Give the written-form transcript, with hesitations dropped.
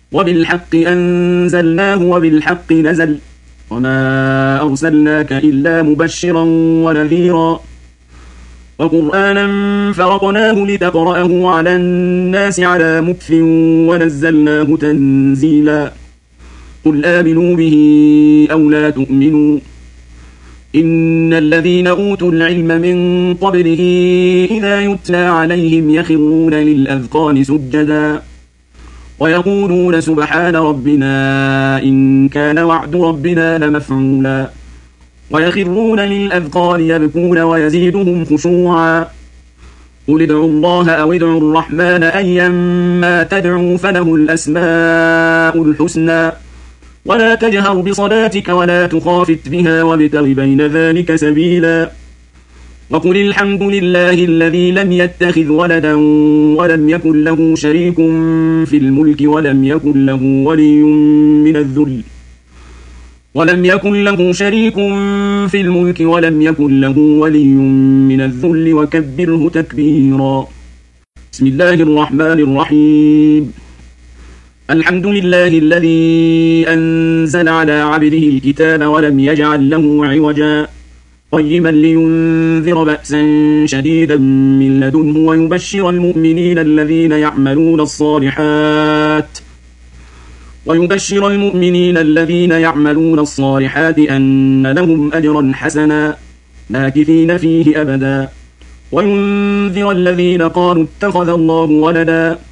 وبالحق أنزلناه وبالحق نزل وما أرسلناك إلا مبشرا ونذيرا وقرآنا فرقناه لتقرأه على الناس على مكث ونزلناه تنزيلا قل آمنوا به أو لا تؤمنوا إن الذين أوتوا العلم من قبله إذا يتلى عليهم يخرون للأذقان سجدا ويقولون سبحان ربنا إن كان وعد ربنا لمفعولا ويخرون للأذقان يبكون ويزيدهم خشوعا قل ادعوا الله أو ادعوا الرحمن أيما تدعوا فله الأسماء الحسنى ولا تجهر بصلاتك ولا تخافت بها وابتغ بين ذلك سبيلا وقل الحمد لله الذي لم يتخذ ولدا ولم يكن له شريك في الملك ولم يكن له ولي من الذل وكبره تكبيرا بسم الله الرحمن الرحيم الحمد لله الذي أنزل على عبده الكتاب ولم يجعل له عوجا قيما لينذر بأسا شديدا من لدنه ويبشر المؤمنين الذين يعملون الصالحات أن لهم أجرا حسنا ماكثين فيه أبدا وينذر الذين قالوا اتخذ الله ولدا